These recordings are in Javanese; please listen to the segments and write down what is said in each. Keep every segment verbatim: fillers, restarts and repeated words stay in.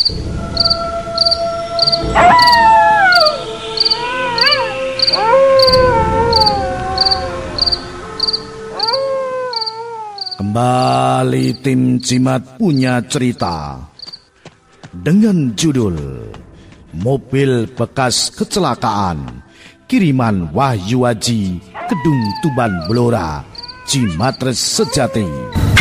Kembali tim Jimat punya cerita dengan judul Mobil Bekas Kecelakaan, kiriman Wahyu Aji, Kedung Tuban Blora, Jimatres Sejati.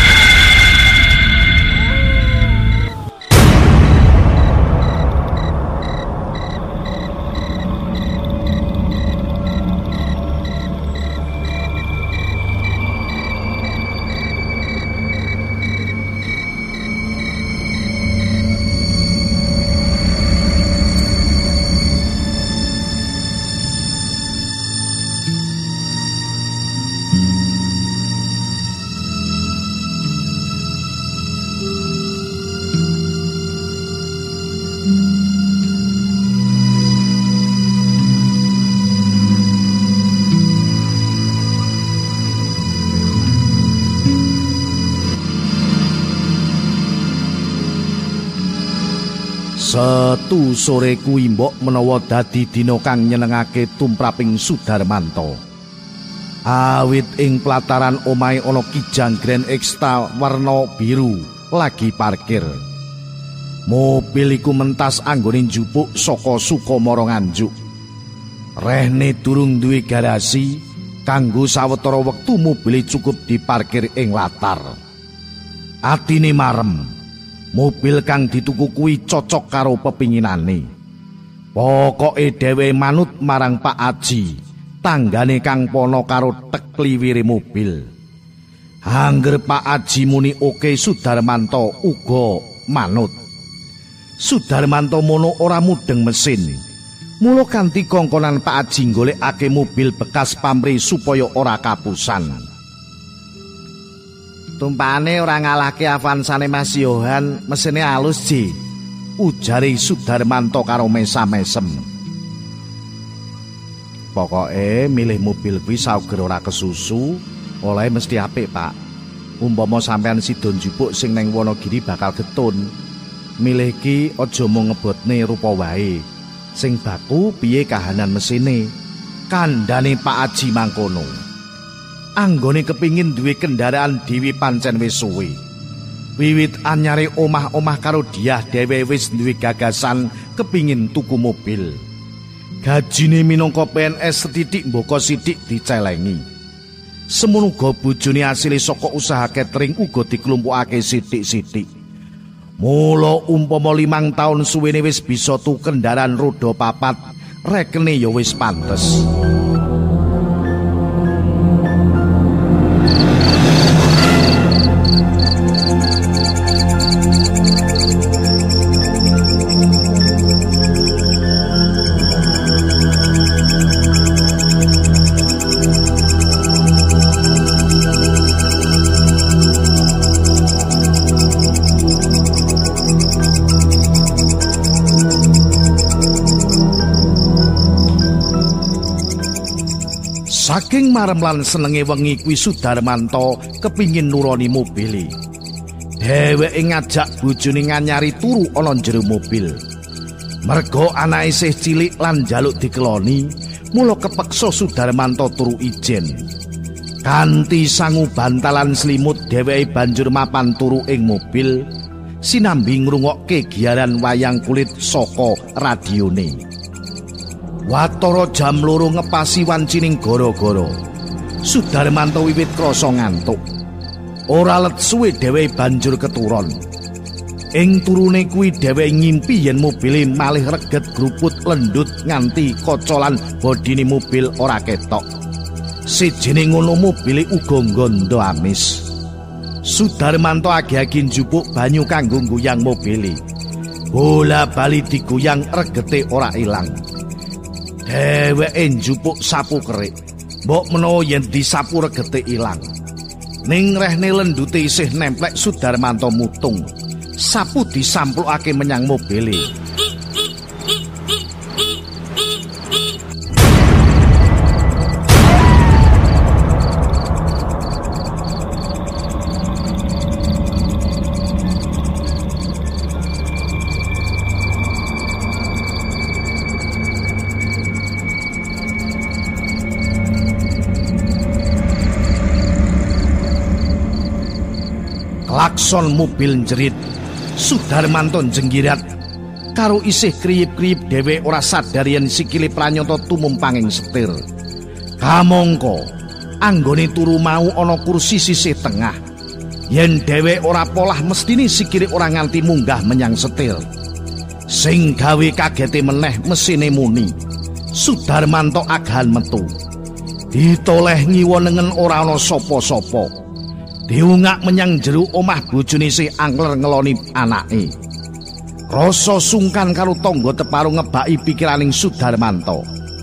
Setu sore kuwi mbok menawa dadi dina kang nyenengake tumraping Sudarmanto. Awit ing plataran omahe ana kijang Grand Extra warna biru lagi parkir. Mobil iku mentas anggone njupuk saka Sukamara Nganjuk. Rehne durung duwe garasi, kanggo sawetara wektu mobile cukup diparkir ing latar. Atine marem. Mobil kang dituku kuwi cocok karo pepinginane. Pokoke dhewe manut marang Pak Aji, tanggane kang pono karo tekliwire mobil. Angger Pak Aji muni oke, Sudarmanto uga manut. Sudarmanto mono ora mudeng mesin. Mula kanthi kongkonan Pak Aji golekake mobil bekas pamrih supaya ora kapusan. Tumpane ora ngalahke Avansane Mas Yohan, mesine alus Ji, ujare Sudarmanto karo mesam-mesem. Pokoke milih mobil kuwi sauger ora kesusu, oleh mesti apik, Pak. Umpama sampean sida njupuk sing neng Wonogiri bakal getun. Milih ki aja mung ngebotne rupa wae. Sing baku piye kahanan mesine. Kandhane Pak Aji mangkono. Anggone kepingin duwe kendaraan dhewe pancen wis suwe. Wiwit anyare omah-omah karo Diah dhewe wis duwe gagasan kepingin tuku mobil. Gajine minangka P N S setitik mboko sithik dicelengi. Semono uga bojone asile saka usaha catering uga diklumpukake sithik-sithik. Mula umpama limang taun suwene wis bisa tuku kendaraan roda papat, rekene ya wis pantes. Saking marem lan senenge wengi kuwi Sudarmanto kepingin nuroni mobile. Dheweke ngajak bojone nganyari turu ana jero mobil. Merga anake isih cilik lan njaluk dikeloni, mula kepeksa Sudarmanto turu ijen. Kanthi sangu bantalan selimut dheweke banjur mapan turu ing mobil, sinambi ngrungokke giaran wayang kulit saka radione. Watara jam loro ngepasi wancining goro-goro. Sudarmanto wiwit krasa ngantuk. Ora let suwe dheweke banjur keturon. Ing turune kuwi dheweke ngimpi yen mobile malih reget gruput lendut nganti kocolan bodine mobil ora ketok. Sejene ngono mobile uga nggondo amis. Sudarmanto agi-agi njupuk banyu kanggo goyang mobile. Bola-bali digoyang regete ora ilang. Dheweke njupuk sapu kerik. Mbok menawa yen disapu regete ilang. Ning rehne lendute isih nemplek Sudarmanto mutung. Sapu disamplukake menyang mobile. klakson mobil njerit. Sudarmanto jenggirat karo isih kriyip-kriyip dhewe ora sadar yen sikile Pranyata tumumpanging setir. Kamangka anggone turu mau ana kursi sisih tengah. Yen dhewe ora polah mestine sikile ora nganti munggah menyang setir. Sing gawe kagete meneh mesine muni. Sudarmanto agahan metu. Ditoleh ngiwonengen ora ana sapa-sapa. Diungak menyang jero omah bojone sing angler ngeloni anake. Rasa sungkan karo tangga teparo ngebaki pikiraning Sudarmanto.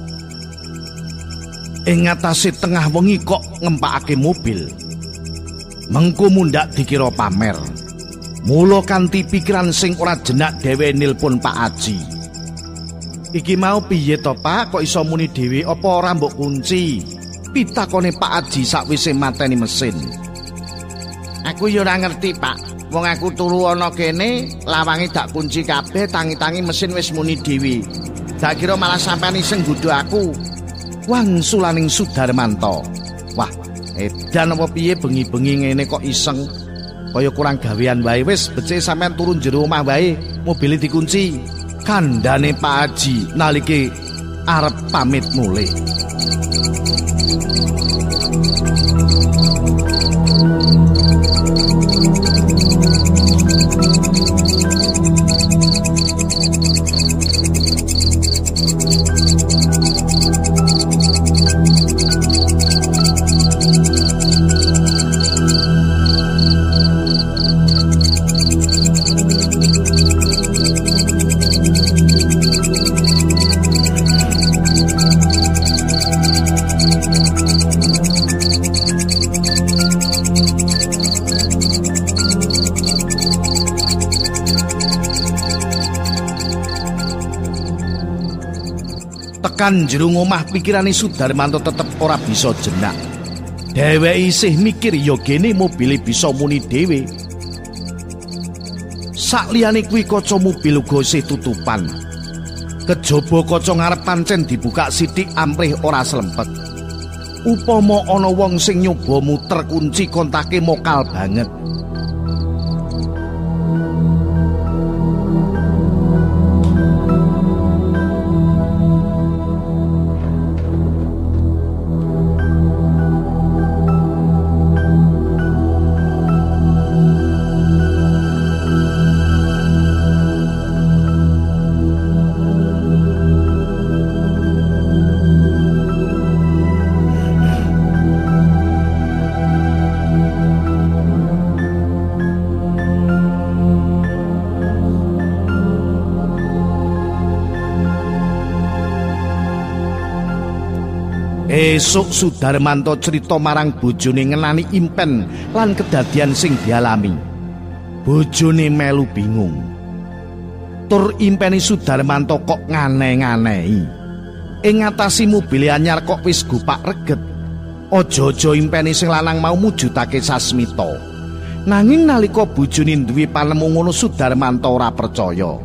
Ing ngatasé tengah wengi kok ngempakake mobil. Mengko mundhak dikira pamer. Mula kanthi pikiran sing ora jenak dhewe nilpun Pak Aji. Iki mau piye to Pak, kok iso muni dhewe apa ora mbok kunci? Pitakone Pak Aji sakwise mateni mesin. Aku yo ora ngerti Pak, wong aku turu ana kene, lawange dak kunci kabeh, tangi-tangi mesin wis muni dhewe. Dak kira malah sampeyan iseng nggodho aku. Wangsulaning Sudarmanto. Wah, edan apa piye bengi-bengi ngene kok iseng? Kaya kurang gawean wae. Wis becik sampean turun jero omah wae, mobile dikunci. Kandhane Pak Haji nalike arep pamit mulih. Tekan jero omah pikirane Sudarmanto tetep ora bisa jenak. Dheweke isih mikir ya gene mobile bisa muni dhewe. Sakliyane kuwi kaca mobil uga isih tutupan. Kejaba kaca ngarep pancen dibuka sithik amrih ora slempet. Upama ana wong sing nyoba muter kunci kontake mokal banget. Esuk Sudarmanto cerita marang bojone ngenani impen lan kedadian sing dialami. Bojone melu bingung. Tur impeni Sudarmanto kok ngane-nganehi. Ing ngatasi mobil anyar kok wis gupak reget. Aja-aja impeni sing lanang mau mujudake sasmita. Nanging nalika bojone duwe panemu ngono Sudarmanto ora percaya.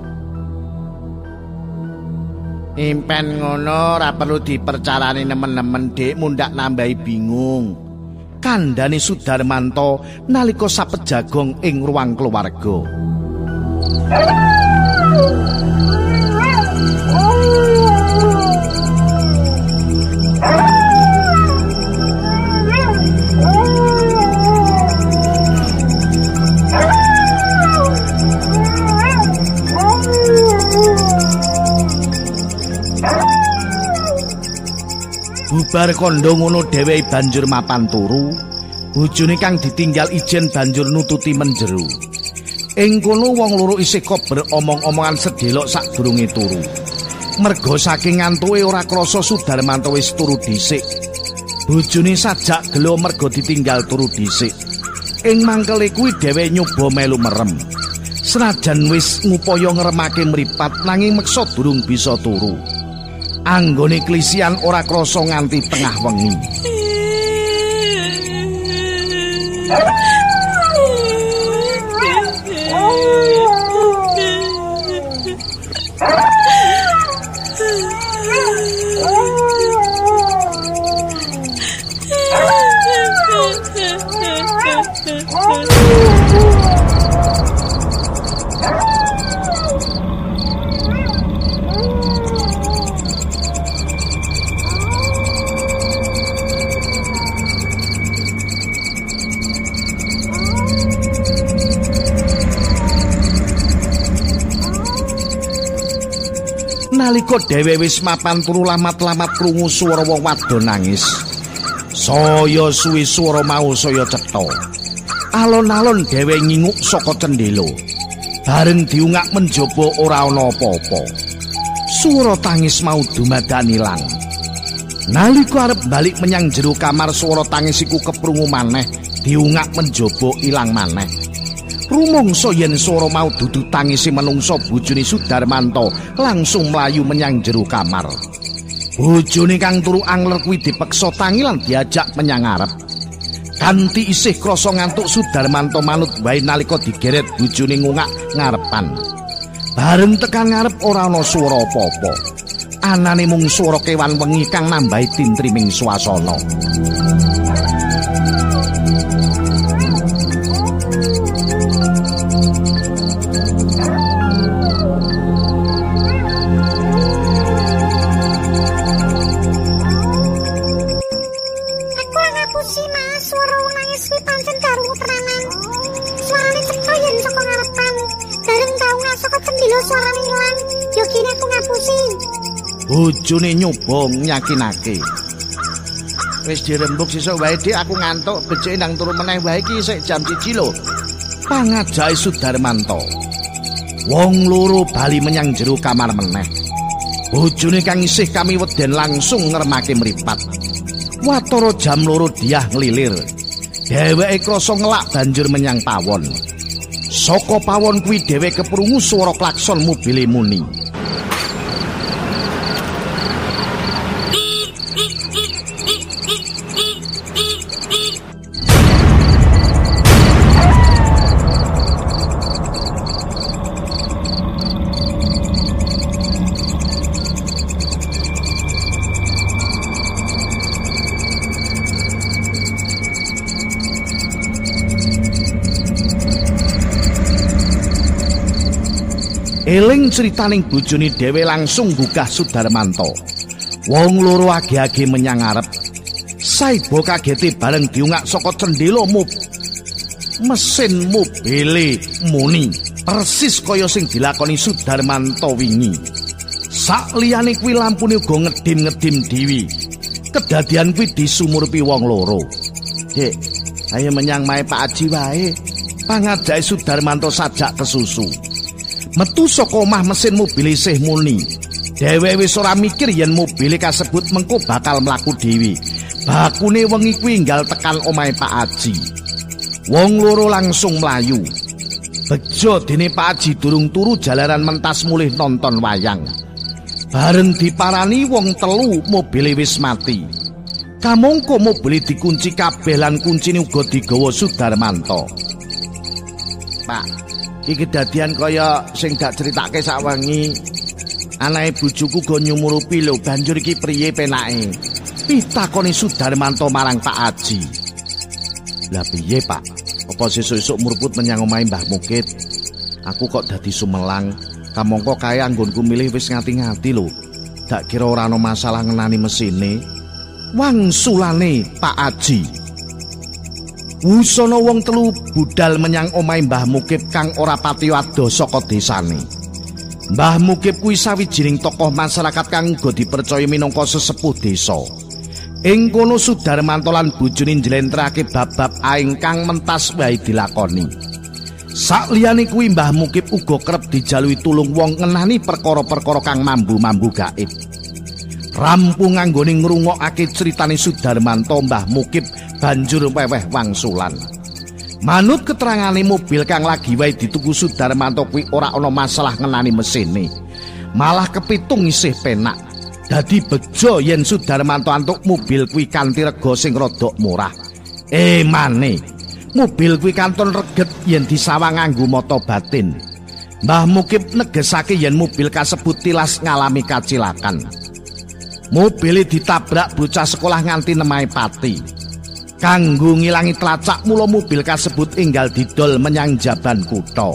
Impen ngono ora perlu dipercarani nemen-nemen Dik, mundak nambahi bingung. Kandhane Sudarmanto nalika sapejagong ing ruang keluarga. Bubar kondo ngono dheweke banjur mapan turu. Bojone kang ditinggal ijen banjur nututi menjeru. Ing kono wong loro isih kober omong-omongan sedelok sadurunge turu. Merga saking ngantuke ora krasa Sudarmanto wis turu dhisik. Bojone sajak gelo merga ditinggal turu dhisik. Ing mangkele kuwi dheweke nyoba melu merem. Senajan wis ngupaya ngremake mripat nanging meksa durung bisa turu. Anggone klisian ora krasa nganti tengah wengi. Nalika dhewe wis mapan turu lamat-lamat krungu swara wong wadon nangis. Saya suwi swara mau saya cetha. Alon-alon dhewe nginguk saka cendhela. Bareng diungak menjaba ora ana apa-apa. Swara tangis mau dumadan ilang. Nalika arep balik menyang jero kamar swara tangis iku keprungu maneh, diungak menjaba ilang maneh. Rumangsa yen swara mau dudu tangise manungsa, bojone Sudarmanto langsung mlayu menyang jero kamar. Bojone kang turu angler kuwi dipeksa tangi lan diajak menyang ngarep. Kanthi isih krasa ngantuk, Sudarmanto manut wae nalika digeret bojone ngungak ngarepan. Bareng tekan ngarep ora ana swara apa-apa. Anane mung swara kewan wengi kang nambahi tintriming swasana. Bojone nyoba nyakinake. Wis dirembug sesuk wae Dik, aku ngantuk, becike nang turu meneh wae iki sik jam siji lho. Pangajake Sudarmanto. Wong loro bali menyang jero kamar meneh. Bojone kang isih kami weden langsung ngremake mripat. Watara jam loro diah nglilir. Dheweke krasa ngelak banjur menyang pawon. Saka pawon kuwi dhewe keprungu swara klakson mobile muni. Eling critaning bojone dhewe langsung gugah Sudarmanto. Wong loro age-age menyang ngarep. Saiba kagete bareng diungak saka cendhela mob. Mesin mobile muni persis kaya sing dilakoni Sudarmanto wingi. Sakliyane kuwi lampune uga ngedim-ngedim diwi. Kedadian kuwi disumurpi wong loro. Dik, ayo menyang mae Pak Aji wae. Pangajake Sudarmanto sajak kesusu. Metu saka omah mesin mobil isih muni. Dhewe wis ora mikir yen mobil kasebut mengko bakal mlaku dhewe. Bakune wengi kuwi enggal tekan omahe Pak Aji. Wong loro langsung mlayu. Bejo dene Pak Aji durung turu jalaran mentas mulih nonton wayang. Bareng diparani wong telu mobil wis mati. Kamangka mobil dikunci kabeh lan kuncine uga digawa Sudarmanto. Pak, iki kedadian kaya sing dak critake sawengi. Anake bojoku go nyumurupi lho, banjur iki priye penake? Pitakoni Sudarmanto marang Pak Aji. Lah piye, Pak? Apa sesuk-esuk murput menyang omahe Mbah Mukit? Aku kok dadi sumelang. Kamangka kae anggonku milih wis ngati-ngati lho. Dak kira ora ana masalah ngenani mesine. Wangsulane Pak Aji. Wusana wong telu budal menyang omahe Mbah Mukib kang ora pati ado saka desane. Mbah Mukib kuwi sawijining tokoh masyarakat kang uga dipercaya minangka sesepuh desa. Ing kono Sudarmanto lan bojone njlentrehake bab-bab ingkang mentas wae dilakoni. Sakliyane kuwi Mbah Mukib uga kerep dijalui tulung wong ngenani perkara-perkara kang mambu-mambu gaib. Rampung anggone ngrungokake critane Sudarmanto, Mbah Mukib banjur weweh wangsulan. Manut keterangane mobil kang lagi wae dituku Sudarmanto kuwi ora ana masalah ngenani mesine. Malah kepitung isih penak. Dadi bejo yen Sudarmanto antuk mobil kuwi kanthi rega sing rada murah. Eh maneh, mobil kuwi kanton reget yen disawang nganggo mata batin. Mbah Mukib negesake yen mobil kasebut tilas ngalami kacilakan. Mobil ditabrak bocah sekolah nganti nemahe pati. Kanggo ngilangi tlacak mula mobil kasebut enggal didol menyang jaban kutha.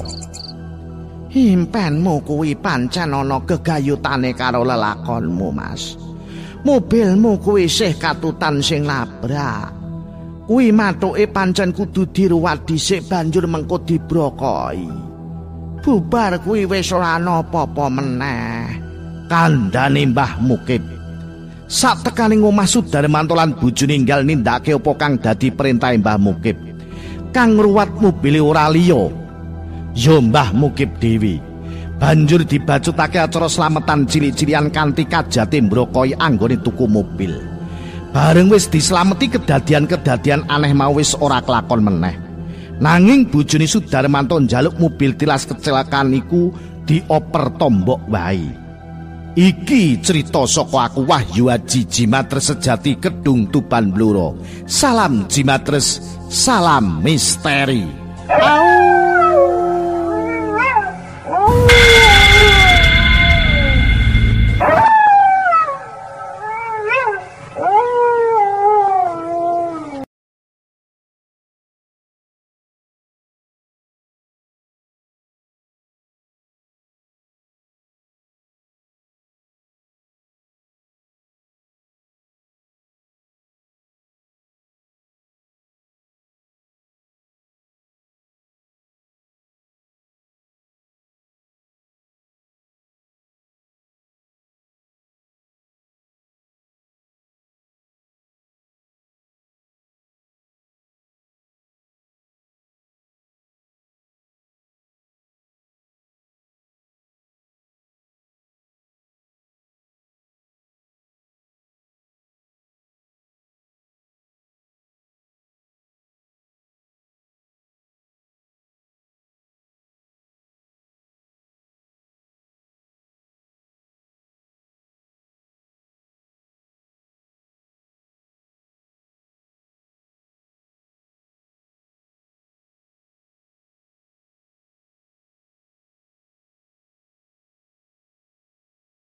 Impenmu kuwi pancen ana gegayutane karo lelakonmu, Mas. Mobilmu kuwi isih katutan sing labrak. Kuwi mathuke pancen kudu diruwat dhisik banjur mengko dibrokohi. Bubar kuwi wis ora ana apa-apa meneh. kandhane Mbah Mukib. Satekane ngomah Sudarmanto lan bojone enggal nindakake apa kang dadi perintahe Mbah Mukib. Kang ngruwat mobile ora liya ya Mbah Mukib dhewe. Banjur dibacutake acara slametan cilik-cilian kanthi kajate mbrokoi anggone tuku mobil. Bareng wis dislameti kedadian-kedadian aneh mau wis ora kelakon meneh. Nanging bojone Sudarmanto njaluk mobil tilas kecelakaan iku dioper tombok wae. Iki cerita saka aku Wahyu Aji Jimatres sejati Kedung Tuban Bluro. Salam Jimatres, salam misteri. Au.